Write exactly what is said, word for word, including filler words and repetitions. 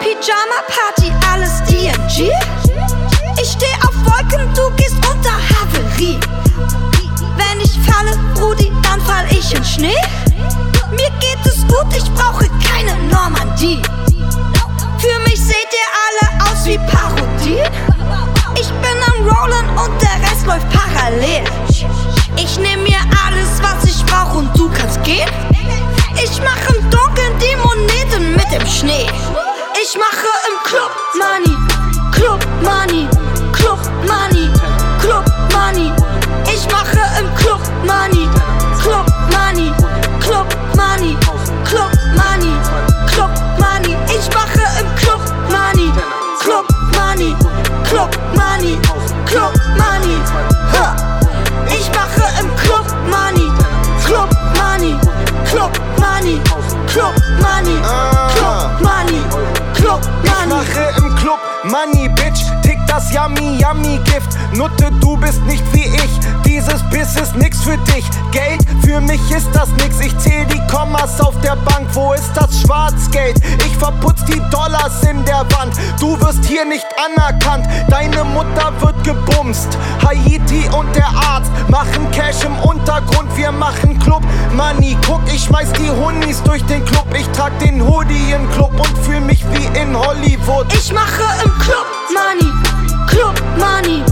Pyjama Party, alles D M G. Ich steh auf Wolken, du gehst unter Haverie. Wenn ich falle, Brudi, dann fall ich in Schnee. Mir geht es gut, ich brauche keine Normandie. Für mich seht ihr alle aus wie Parodie. Ich bin am Rollen und der Rest läuft parallel. Ich nehm mir alles, was ich brauch und du kannst gehen. Ich mach im Dunkeln die Moneten mit dem Schnee. Ich mache im Club Money, Club Money, Club Money, Club Money. Ich mache im Club Money, Club Money, Club Money, Club Money, Club Money. Ich mache im Club Money, Club Money, Club Money, Club Money. Ha. Ich mache im Club Money, Club Money, Club Money, Club Money, Club Money, Club Money. Ich mache im Club Money, Bitch, tick das Yummy Yummy Gift. Nutte, du bist nicht wie ich, dieses Biss ist nix für dich. Geld, für mich ist das nix, ich zähl die Kommas auf der Bank. Wo ist das Schwarzgeld? Ich verputz die Dollars in der Wand. Du wirst hier nicht anerkannt, deine Mutter wird gebumst. Haiti und der Arzt machen Cash im Untergrund, wir machen Club Money. Guck, ich schmeiß die Hunnis durch den Club, ich trag den Hoodie im Club und fühl mich wie in Hollywood. Ich mache im Club Money, Club Money,